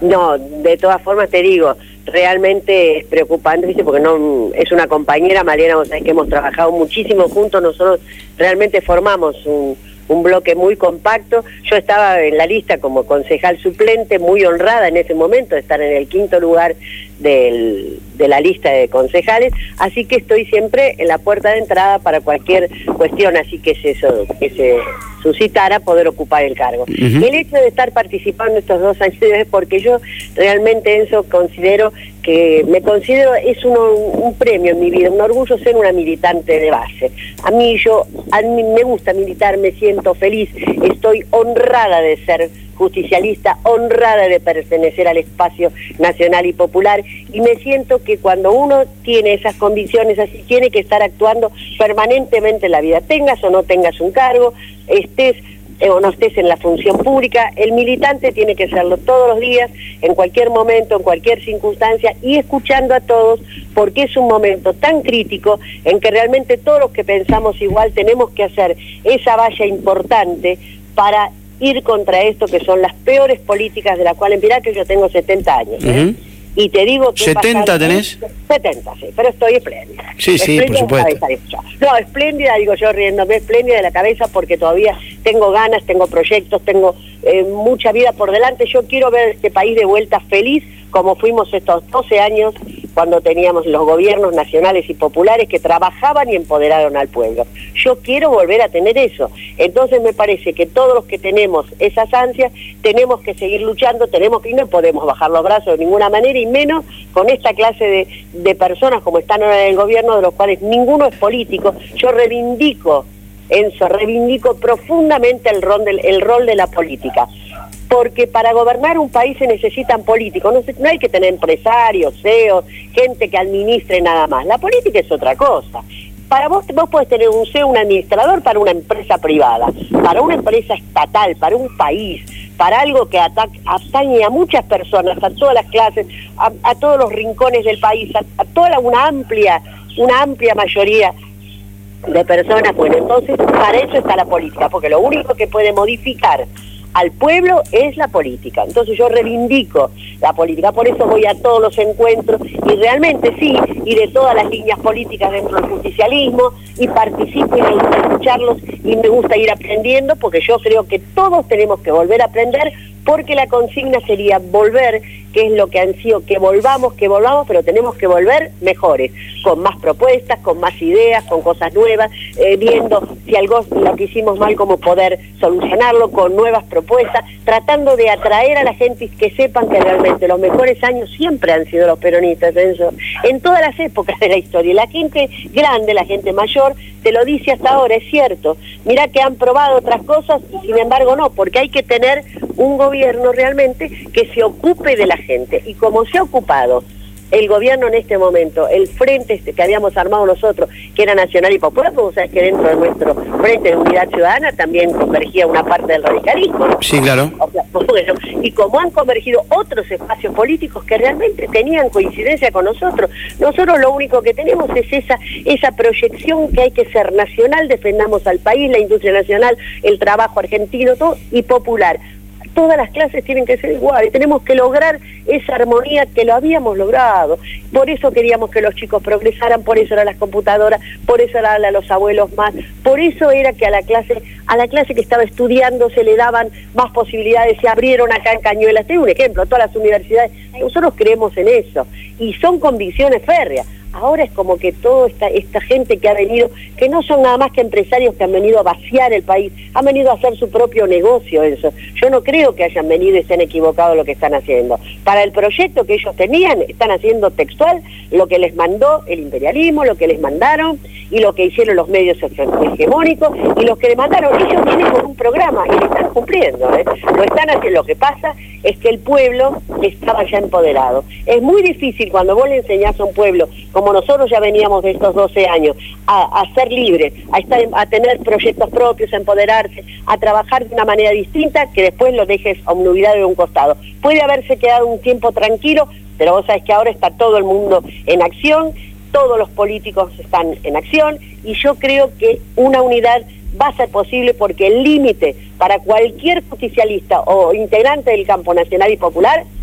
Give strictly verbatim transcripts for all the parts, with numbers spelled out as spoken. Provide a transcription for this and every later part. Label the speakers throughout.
Speaker 1: No, de todas formas te digo, realmente es preocupante, ¿viste? Porque no es una compañera, Mariana, vos sabés que hemos trabajado muchísimo juntos, nosotros realmente formamos un, un bloque muy compacto. Yo estaba en la lista como concejal suplente, muy honrada en ese momento de estar en el quinto lugar del, de la lista de concejales, así que estoy siempre en la puerta de entrada para cualquier cuestión, así que se, eso, que se suscitara poder ocupar el cargo. Uh-huh. El hecho de estar participando estos dos años es porque yo realmente, Enzo, considero que me considero, es uno, un premio en mi vida, un orgullo ser una militante de base. A mí, yo, a mí me gusta militar, me siento feliz, estoy honrada de ser justicialista, honrada de pertenecer al espacio nacional y popular, y me siento que cuando uno tiene esas convicciones así, tiene que estar actuando permanentemente en la vida, tengas o no tengas un cargo, estés eh, o no estés en la función pública, el militante tiene que hacerlo todos los días, en cualquier momento, en cualquier circunstancia, y escuchando a todos, porque es un momento tan crítico en que realmente todos los que pensamos igual tenemos que hacer esa valla importante para ir contra esto que son las peores políticas de las cuales, mirá que yo tengo setenta años, ¿eh? Uh-huh. Y te digo que...
Speaker 2: ¿setenta tenés?
Speaker 1: setenta, sí, pero estoy espléndida.
Speaker 2: Sí, sí,
Speaker 1: espléndida
Speaker 2: por supuesto.
Speaker 1: No, espléndida, digo yo riéndome, espléndida de la cabeza porque todavía tengo ganas, tengo proyectos, tengo eh, mucha vida por delante. Yo quiero ver este país de vuelta feliz como fuimos estos doce años cuando teníamos los gobiernos nacionales y populares que trabajaban y empoderaron al pueblo. Yo quiero volver a tener eso. Entonces me parece que todos los que tenemos esas ansias tenemos que seguir luchando, tenemos que, y no podemos bajar los brazos de ninguna manera, y menos con esta clase de, de personas como están ahora en el gobierno, de los cuales ninguno es político. Yo reivindico, Enzo, reivindico profundamente el rol, del, el rol de la política. Porque para gobernar un país se necesitan políticos, no, se, no hay que tener empresarios, C E Os, gente que administre nada más. La política es otra cosa. Para vos, vos podés tener un C E O, un administrador para una empresa privada, para una empresa estatal, para un país, para algo que ataque, atañe a muchas personas, a todas las clases, a, a todos los rincones del país, a, a toda la, una amplia, una amplia mayoría de personas. Bueno, entonces para eso está la política, porque lo único que puede modificar al pueblo es la política. Entonces yo reivindico la política, por eso voy a todos los encuentros, y realmente sí, y de todas las líneas políticas dentro del justicialismo, y participo y me gusta escucharlos, y me gusta ir aprendiendo, porque yo creo que todos tenemos que volver a aprender, porque la consigna sería volver, que es lo que han sido, que volvamos, que volvamos, pero tenemos que volver mejores, con más propuestas, con más ideas, con cosas nuevas, eh, viendo si algo lo que hicimos mal, cómo poder solucionarlo, con nuevas propuestas, tratando de atraer a la gente y que sepan que realmente los mejores años siempre han sido los peronistas, Enzo, en todas las épocas de la historia. La gente grande, la gente mayor, te lo dice hasta ahora, es cierto. Mirá que han probado otras cosas y sin embargo no, porque hay que tener un gobierno realmente que se ocupe de la gente, y como se ha ocupado el gobierno en este momento, el frente este que habíamos armado nosotros, que era nacional y popular, porque vos sabés que dentro de nuestro frente de unidad ciudadana también convergía una parte del radicalismo, ¿no?
Speaker 2: Sí, claro.
Speaker 1: O sea, bueno, y como han convergido otros espacios políticos que realmente tenían coincidencia con nosotros, nosotros lo único que tenemos es esa, esa proyección que hay que ser nacional, defendamos al país, la industria nacional, el trabajo argentino, todo, y popular. Todas las clases tienen que ser iguales, tenemos que lograr esa armonía que lo habíamos logrado. Por eso queríamos que los chicos progresaran, por eso eran las computadoras, por eso eran a los abuelos más, por eso era que a la clase a la clase que estaba estudiando se le daban más posibilidades, se abrieron acá en Cañuelas. Tengo un ejemplo, todas las universidades, nosotros creemos en eso, y son convicciones férreas. Ahora es como que toda esta, esta gente que ha venido, que no son nada más que empresarios que han venido a vaciar el país, han venido a hacer su propio negocio, eso. Yo no creo que hayan venido y estén equivocados lo que están haciendo. Para el proyecto que ellos tenían, están haciendo textual lo que les mandó el imperialismo, lo que les mandaron, y lo que hicieron los medios hegemónicos, y los que les mandaron, ellos vienen con un programa, y lo están cumpliendo, ¿eh? Lo están haciendo. Lo que pasa es que el pueblo estaba ya empoderado. Es muy difícil cuando vos le enseñás a un pueblo, como nosotros ya veníamos de estos doce años, a, a ser libres, a estar, a tener proyectos propios, a empoderarse, a trabajar de una manera distinta, que después lo dejes obnubilado de un costado. Puede haberse quedado un tiempo tranquilo, pero vos sabés que ahora está todo el mundo en acción, todos los políticos están en acción, y yo creo que una unidad va a ser posible, porque el límite para cualquier justicialista o integrante del campo nacional y popular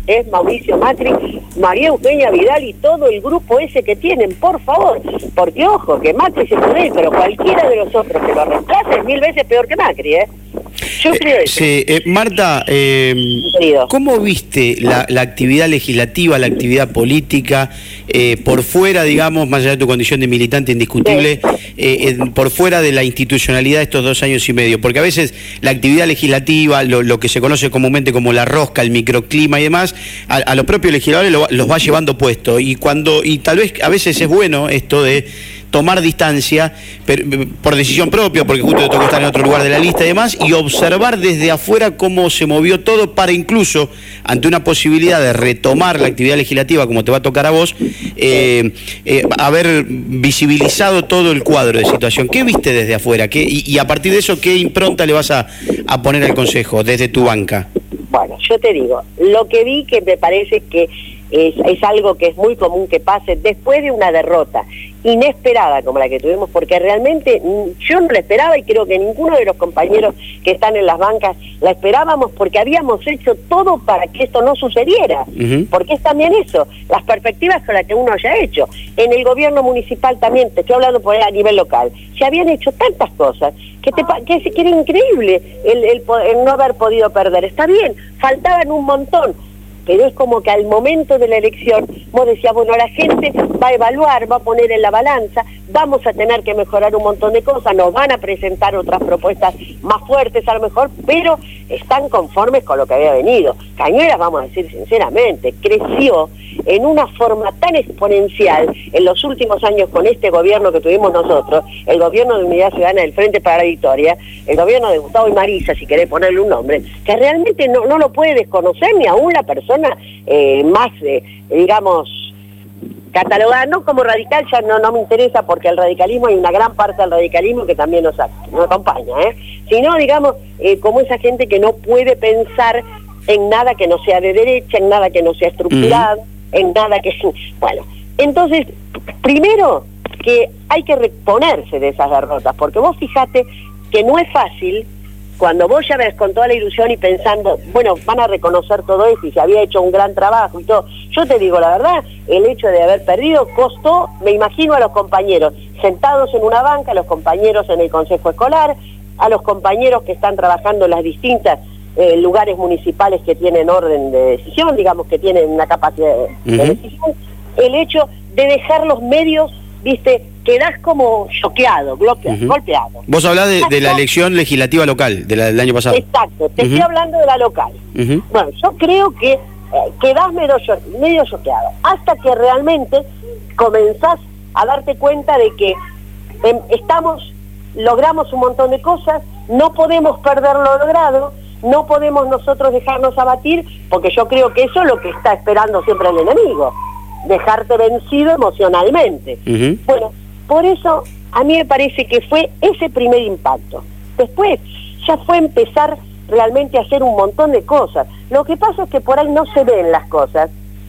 Speaker 1: es Mauricio Macri, María Eugenia Vidal y todo el grupo ese que tienen, por favor, porque ojo, que Macri se puede ir, pero cualquiera de los otros que lo reemplace es mil veces peor que Macri, ¿eh? Yo creo eso.
Speaker 2: Sí, eh, Marta, eh, ¿cómo viste la, la actividad legislativa, la actividad política, eh, por fuera, digamos, más allá de tu condición de militante indiscutible, sí. eh, eh, por fuera de la institucionalidad de estos dos años y medio? Porque a veces la actividad legislativa, lo, lo que se conoce comúnmente como la rosca, el microclima y demás, a, a los propios legisladores lo, los va llevando puesto. Y cuando y tal vez a veces es bueno esto de tomar distancia pero, por decisión propia, porque justo te tocó estar en otro lugar de la lista y demás, y observar desde afuera cómo se movió todo para incluso, ante una posibilidad de retomar la actividad legislativa, como te va a tocar a vos, eh, eh, haber visibilizado todo el cuadro de situación. ¿Qué viste desde afuera? ¿Qué, y, y a partir de eso, ¿qué impronta le vas a, a poner al Consejo desde tu banca?
Speaker 1: Bueno, yo te digo, lo que vi que me parece que es, es algo que es muy común que pase después de una derrota inesperada como la que tuvimos, porque realmente yo no la esperaba y creo que ninguno de los compañeros que están en las bancas la esperábamos, porque habíamos hecho todo para que esto no sucediera, uh-huh. porque es también eso, las perspectivas con las que uno haya hecho. En el gobierno municipal también, te estoy hablando por a nivel local, se habían hecho tantas cosas que, te, que, que era increíble el, el, el no haber podido perder. Está bien, faltaban un montón, pero es como que al momento de la elección vos decías, bueno, la gente va a evaluar, va a poner en la balanza, vamos a tener que mejorar un montón de cosas, nos van a presentar otras propuestas más fuertes a lo mejor, pero están conformes con lo que había venido. Cañuelas, vamos a decir sinceramente, creció en una forma tan exponencial en los últimos años con este gobierno que tuvimos nosotros, el gobierno de Unidad Ciudadana del Frente para la Victoria, el gobierno de Gustavo y Marisa, si querés ponerle un nombre, que realmente no, no lo puede desconocer ni aún la persona Eh, más, eh, digamos, catalogada, no como radical, ya no, no me interesa, porque el radicalismo, hay una gran parte del radicalismo que también nos, nos acompaña, ¿eh? sino, digamos, eh, como esa gente que no puede pensar en nada que no sea de derecha, en nada que no sea estructurado, uh-huh. en nada que... Bueno, entonces, primero que hay que reponerse de esas derrotas, porque vos fijate que no es fácil. Cuando vos ya ves con toda la ilusión y pensando, bueno, van a reconocer todo esto y se había hecho un gran trabajo y todo, yo te digo la verdad, el hecho de haber perdido costó, me imagino a los compañeros sentados en una banca, a los compañeros en el consejo escolar, a los compañeros que están trabajando en las distintas eh, lugares municipales que tienen orden de decisión, digamos que tienen una capacidad de, uh-huh. de decisión, el hecho de dejar los medios, viste, quedás como choqueado, bloqueado, uh-huh. golpeado.
Speaker 2: Vos hablás de, de la elección legislativa local, de la, del año pasado.
Speaker 1: Exacto, te uh-huh. estoy hablando de la local.
Speaker 2: Uh-huh.
Speaker 1: Bueno, yo creo que eh, quedás medio, medio choqueado, hasta que realmente comenzás a darte cuenta de que eh, estamos, logramos un montón de cosas, no podemos perder lo logrado, no podemos nosotros dejarnos abatir, porque yo creo que eso es lo que está esperando siempre el enemigo, dejarte vencido emocionalmente. Uh-huh. Bueno, por eso a mí me parece que fue ese primer impacto. Después ya fue empezar realmente a hacer un montón de cosas. Lo que pasa es que por ahí no se ven las cosas,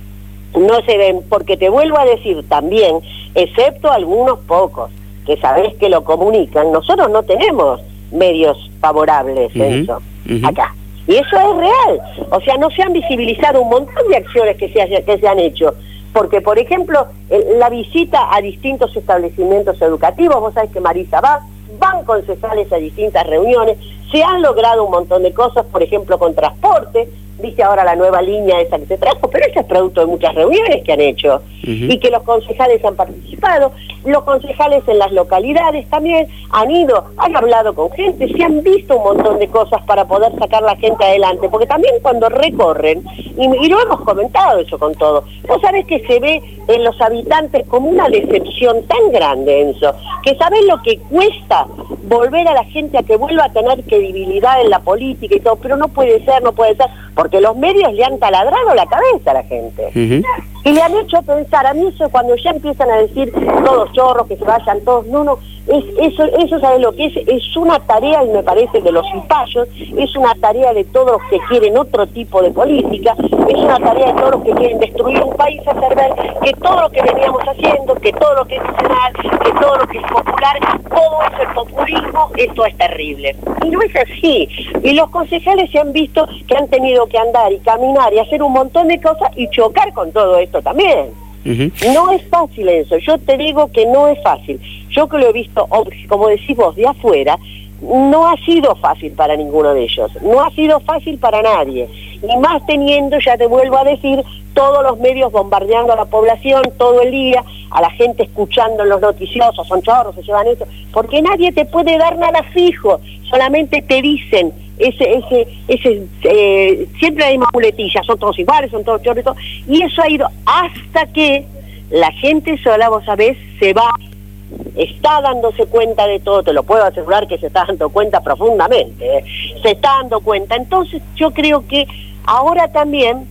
Speaker 1: no se ven, porque te vuelvo a decir también, excepto algunos pocos, que sabés que lo comunican, nosotros no tenemos medios favorables, uh-huh. eso, uh-huh. acá. Y eso es real. O sea, no se han visibilizado un montón de acciones que se, haya, que se han hecho. Porque, por ejemplo, la visita a distintos establecimientos educativos, vos sabés que Marisa va, van concejales a distintas reuniones, se han logrado un montón de cosas, por ejemplo, con transporte, viste ahora la nueva línea esa que se trajo, pero eso es producto de muchas reuniones que han hecho, uh-huh. y que los concejales han participado, los concejales en las localidades también han ido, han hablado con gente, se han visto un montón de cosas para poder sacar la gente adelante, porque también cuando recorren, y, y lo hemos comentado eso con todo, vos sabés que se ve en los habitantes como una decepción tan grande, Enzo, que sabés lo que cuesta volver a la gente a que vuelva a tener credibilidad en la política y todo, pero no puede ser, no puede ser, porque los medios le han taladrado la cabeza a la gente. Uh-huh. Y le han hecho pensar, a mí eso cuando ya empiezan a decir todos chorros, que se vayan todos, no, no, es, eso, eso ¿sabes lo que es? Es una tarea, y me parece, de los cipayos, es una tarea de todos los que quieren otro tipo de política, es una tarea de todos los que quieren destruir un país, hacer ver que todo lo que veníamos haciendo, que todo lo que es nacional, que todo lo que es popular, todo es el populismo fijo, esto es terrible. Y no es así. Y los concejales se han visto que han tenido que andar y caminar y hacer un montón de cosas y chocar con todo esto también. Uh-huh. No es fácil eso, yo te digo que no es fácil. Yo que lo he visto, como decís vos, de afuera, no ha sido fácil para ninguno de ellos, no ha sido fácil para nadie, y más teniendo, ya te vuelvo a decir, todos los medios bombardeando a la población todo el día, a la gente escuchando en los noticiosos, son chorros, se llevan eso, porque nadie te puede dar nada fijo, solamente te dicen, ese, ese, ese, eh, siempre hay más muletillas, son todos iguales, son todos chorros, y eso ha ido hasta que la gente sola, vos sabés, se va, está dándose cuenta de todo, te lo puedo asegurar que se está dando cuenta profundamente, ¿eh? Se está dando cuenta. Entonces yo creo que ahora también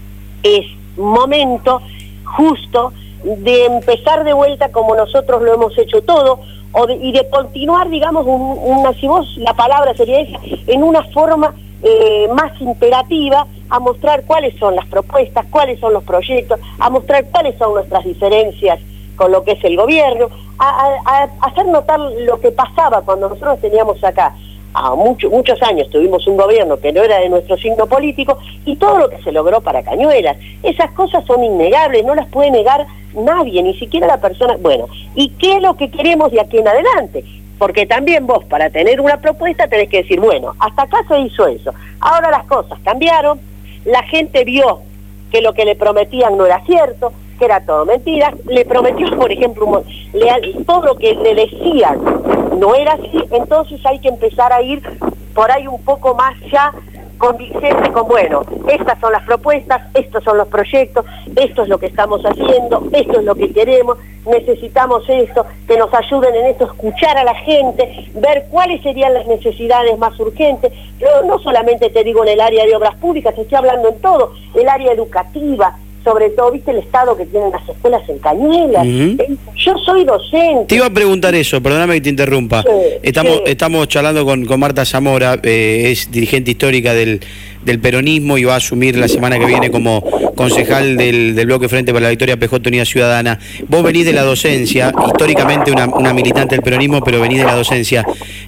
Speaker 1: es momento justo de empezar de vuelta como nosotros lo hemos hecho todo, o de, y de continuar, digamos, un, una, si vos la palabra sería esa, en una forma eh, más imperativa, a mostrar cuáles son las propuestas, cuáles son los proyectos, a mostrar cuáles son nuestras diferencias con lo que es el gobierno, a, a, a hacer notar lo que pasaba cuando nosotros teníamos acá, a mucho, muchos años tuvimos un gobierno que no era de nuestro signo político, y todo lo que se logró para Cañuelas. Esas cosas son innegables, no las puede negar nadie, ni siquiera la persona. Bueno, ¿y qué es lo que queremos de aquí en adelante? Porque también vos, para tener una propuesta, tenés que decir, bueno, hasta acá se hizo eso, ahora las cosas cambiaron, la gente vio que lo que le prometían no era cierto, que era todo mentira, le prometió, por ejemplo, le, todo lo que le decían no era así, entonces hay que empezar a ir por ahí un poco más ya convincente con, bueno, estas son las propuestas, estos son los proyectos, esto es lo que estamos haciendo, esto es lo que queremos, necesitamos esto, que nos ayuden en esto, escuchar a la gente, ver cuáles serían las necesidades más urgentes. Yo no solamente te digo en el área de obras públicas, te estoy hablando en todo, el área educativa, sobre todo, ¿viste el estado que tienen las escuelas en Cañuelas? Uh-huh. Yo soy docente.
Speaker 2: Te iba a preguntar eso, perdóname que te interrumpa. Sí, estamos sí. estamos charlando con, con Marta Zamora, eh, es dirigente histórica del, del peronismo y va a asumir la semana que viene como concejal del, del bloque Frente para la Victoria P J Unidad Ciudadana. Vos venís de la docencia, históricamente una, una militante del peronismo, pero venís de la docencia.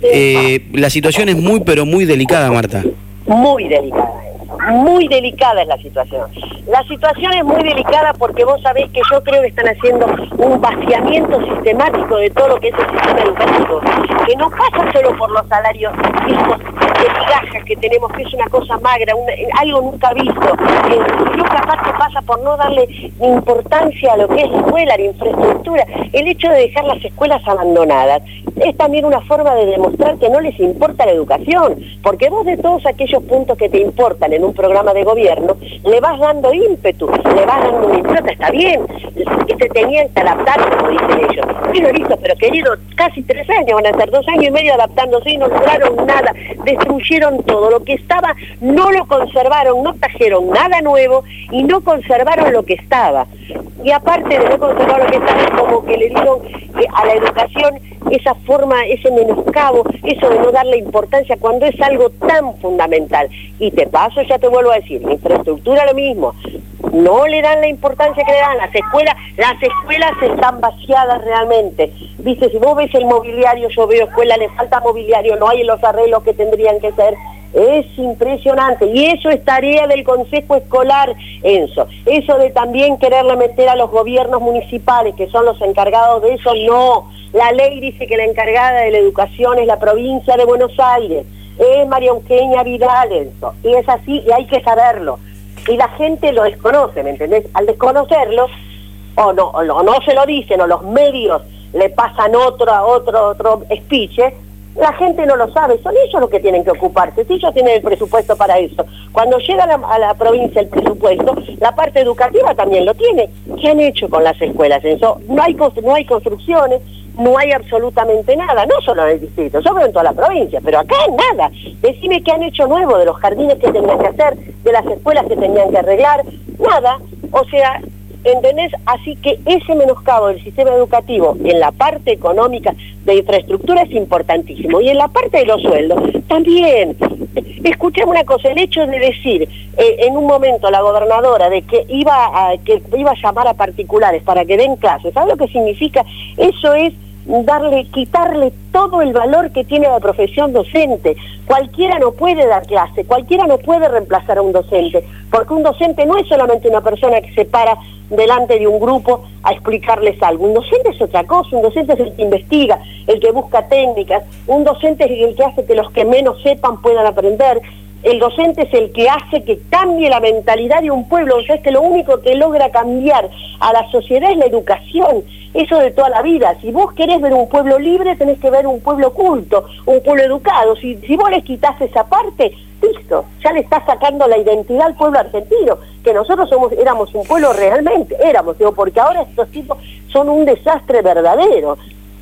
Speaker 2: Eh, la situación es muy, pero muy delicada, Marta.
Speaker 1: Muy delicada. Muy delicada es la situación. La situación es muy delicada porque vos sabés que yo creo que están haciendo un vaciamiento sistemático de todo lo que es el sistema educativo, que no pasa solo por los salarios estos de migajas que tenemos, que es una cosa magra, una, algo nunca visto, eh, sino que aparte pasa por no darle importancia a lo que es la escuela, la infraestructura. El hecho de dejar las escuelas abandonadas es también una forma de demostrar que no les importa la educación, porque vos de todos aquellos puntos que te importan en un programa de gobierno, le vas dando ímpetu, le vas dando una impronta, está bien, que se tenían que adaptar, como dicen ellos. Pero listo, pero querido, casi tres años, van a ser dos años y medio adaptándose y no lograron nada, destruyeron todo, lo que estaba no lo conservaron, no trajeron nada nuevo y no conservaron lo que estaba. Y aparte de no conservar lo que estaba, como que le dieron eh, a la educación esa forma, ese menoscabo, eso de no darle importancia cuando es algo tan fundamental. Y te paso, ya te vuelvo a decir, la infraestructura lo mismo, no le dan la importancia que le dan, las escuelas, las escuelas están vaciadas realmente. Viste, si vos ves el mobiliario, yo veo escuela, le falta mobiliario, no hay los arreglos que tendrían que ser. Es impresionante, y eso es tarea del Consejo Escolar, Enzo. Eso de también quererle meter a los gobiernos municipales, que son los encargados de eso, no. La ley dice que la encargada de la educación es la provincia de Buenos Aires, es María Eugenia Vidal, Enzo. Y es así, y hay que saberlo. Y la gente lo desconoce, ¿me entendés? Al desconocerlo, o no, o no, no se lo dicen, o los medios le pasan otro, otro, otro speech, ¿eh? La gente no lo sabe, son ellos los que tienen que ocuparse, si ellos tienen el presupuesto para eso. Cuando llega a la, a la provincia el presupuesto, la parte educativa también lo tiene. ¿Qué han hecho con las escuelas? Eso, no hay, no hay construcciones, no hay absolutamente nada, no solo en el distrito, yo veo en toda la provincia, pero acá nada. Decime qué han hecho nuevo de los jardines que tenían que hacer, de las escuelas que tenían que arreglar, nada. O sea, ¿entendés? Así que ese menoscabo del sistema educativo en la parte económica de infraestructura es importantísimo, y en la parte de los sueldos también. Escuchame una cosa, el hecho de decir eh, en un momento la gobernadora de que iba a, que iba a llamar a particulares para que den clases, ¿sabes lo que significa? Eso es darle, quitarle todo el valor que tiene la profesión docente. Cualquiera no puede dar clase, cualquiera no puede reemplazar a un docente, porque un docente no es solamente una persona que se para delante de un grupo a explicarles algo. Un docente es otra cosa, un docente es el que investiga, el que busca técnicas, un docente es el que hace que los que menos sepan puedan aprender. El docente es el que hace que cambie la mentalidad de un pueblo. O sea, es que lo único que logra cambiar a la sociedad es la educación, eso de toda la vida. Si vos querés ver un pueblo libre, tenés que ver un pueblo culto, un pueblo educado. Si, si vos les quitás esa parte, listo, ya le estás sacando la identidad al pueblo argentino, que nosotros somos, éramos un pueblo realmente, éramos, digo, porque ahora estos tipos son un desastre verdadero.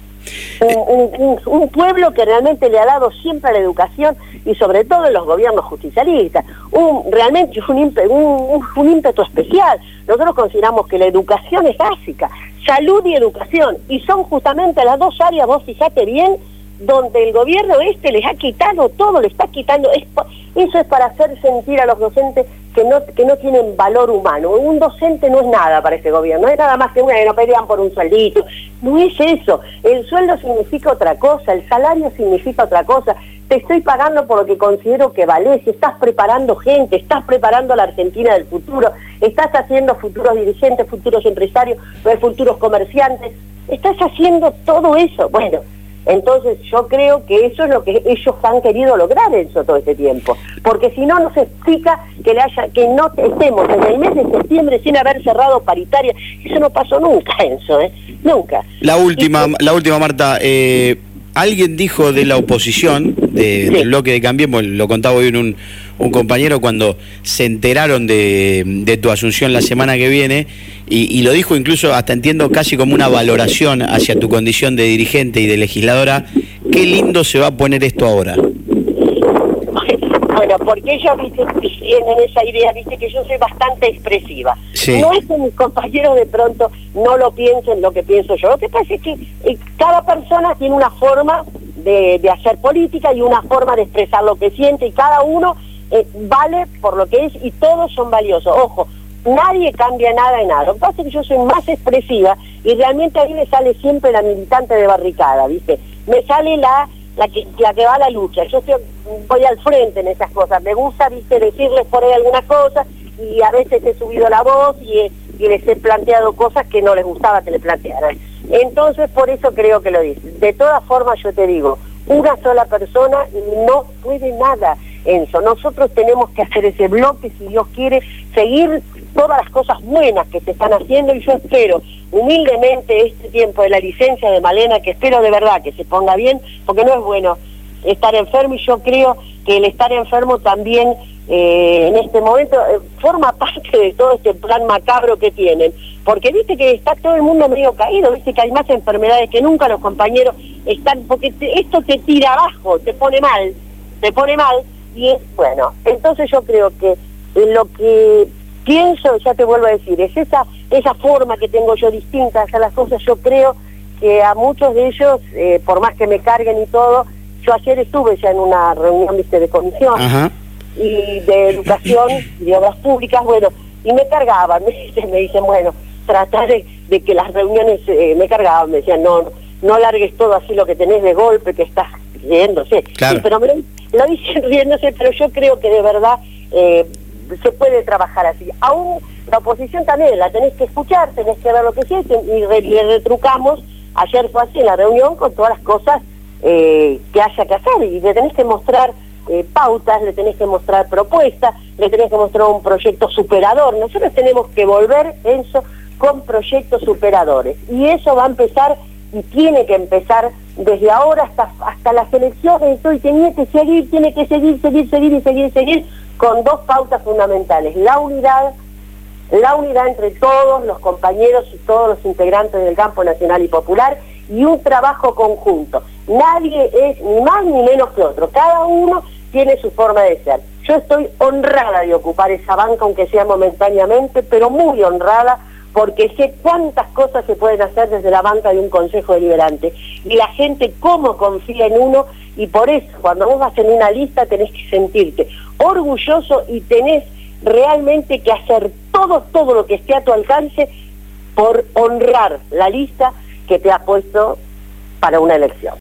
Speaker 1: Un, un, un pueblo que realmente le ha dado siempre a la educación, y sobre todo en los gobiernos justicialistas, un, realmente un, ímpetu, un, un ímpetu especial. Nosotros consideramos que la educación es básica, salud y educación, y son justamente las dos áreas, vos fijate bien, donde el gobierno este les ha quitado todo, le está quitando, es, eso es para hacer sentir a los docentes que no, que no tienen valor humano. Un docente no es nada para este gobierno, no es nada más que una que no pelean por un sueldito, no es eso. El sueldo significa otra cosa, el salario significa otra cosa. Te estoy pagando por lo que considero que valés, estás preparando gente, estás preparando a la Argentina del futuro, estás haciendo futuros dirigentes, futuros empresarios, futuros comerciantes, estás haciendo todo eso. Bueno, entonces yo creo que eso es lo que ellos han querido lograr eso todo este tiempo, porque si no, no se explica que le haya, que no estemos en el mes de septiembre sin haber cerrado paritaria. Eso no pasó nunca, Enzo, ¿eh? Nunca.
Speaker 2: La última, y, la última Marta, eh, alguien dijo de la oposición, de, sí. del bloque de Cambiemos, lo contaba hoy un, un compañero cuando se enteraron de, de tu asunción la semana que viene, y, y lo dijo incluso, hasta entiendo, casi como una valoración hacia tu condición de dirigente y de legisladora. Qué lindo se va a poner esto ahora.
Speaker 1: Bueno, porque ellos, viste, tienen esa idea, viste, que yo soy bastante expresiva.
Speaker 2: Sí.
Speaker 1: No es que mis compañeros de pronto no lo piensen lo que pienso yo. Lo que pasa es que eh, cada persona tiene una forma de, de hacer política y una forma de expresar lo que siente, y cada uno eh, vale por lo que es, y todos son valiosos. Ojo, nadie cambia nada en nada. Lo que pasa es que yo soy más expresiva, y realmente a mí me sale siempre la militante de barricada, ¿viste? Me sale la... La que, la que va a la lucha. Yo estoy, voy al frente en esas cosas. Me gusta, viste, decirles por ahí algunas cosas, y a veces he subido la voz y, y les he planteado cosas que no les gustaba que le plantearan. Entonces, por eso creo que lo dicen. De todas formas, yo te digo, una sola persona no puede nada, Enzo. Nosotros tenemos que hacer ese bloque, si Dios quiere, seguir todas las cosas buenas que se están haciendo, y yo espero humildemente este tiempo de la licencia de Malena, que espero de verdad que se ponga bien, porque no es bueno estar enfermo, y yo creo que el estar enfermo también eh, en este momento eh, forma parte de todo este plan macabro que tienen, porque viste que está todo el mundo medio caído, viste que hay más enfermedades que nunca, los compañeros están, porque te, esto te tira abajo, te pone mal, te pone mal, y es bueno. Entonces yo creo que en lo que pienso, ya te vuelvo a decir, es esa esa forma que tengo yo distinta de hacer las cosas. Yo creo que a muchos de ellos, eh, por más que me carguen y todo, yo ayer estuve ya en una reunión, viste, de comisión,
Speaker 2: Ajá.
Speaker 1: y de educación y de obras públicas, bueno, y me cargaban, me dicen, me dicen bueno, tratar de, de que las reuniones eh, me cargaban, me decían, no, no largues todo así lo que tenés de golpe, que estás riéndose.
Speaker 2: Claro.
Speaker 1: Sí, pero me lo, lo dicen riéndose, pero yo creo que de verdad eh, se puede trabajar así. Aún la oposición también la tenés que escuchar, tenés que ver lo que sienten, y re, le retrucamos. Ayer fue así en la reunión, con todas las cosas eh, que haya que hacer, y le tenés que mostrar eh, pautas, le tenés que mostrar propuestas, le tenés que mostrar un proyecto superador. Nosotros tenemos que volver, eso, con proyectos superadores, y eso va a empezar, y tiene que empezar desde ahora hasta, hasta las elecciones, y tiene que seguir, tiene que seguir, seguir, seguir y seguir, seguir, con dos pautas fundamentales: la unidad, la unidad entre todos los compañeros y todos los integrantes del campo nacional y popular, y un trabajo conjunto. Nadie es ni más ni menos que otro, cada uno tiene su forma de ser. Yo estoy honrada de ocupar esa banca, aunque sea momentáneamente, pero muy honrada, porque sé cuántas cosas se pueden hacer desde la banca de un consejo deliberante, y la gente cómo confía en uno, y por eso cuando vos vas en una lista tenés que sentirte orgulloso, y tenés realmente que hacer todo, todo lo que esté a tu alcance por honrar la lista que te ha puesto para una elección.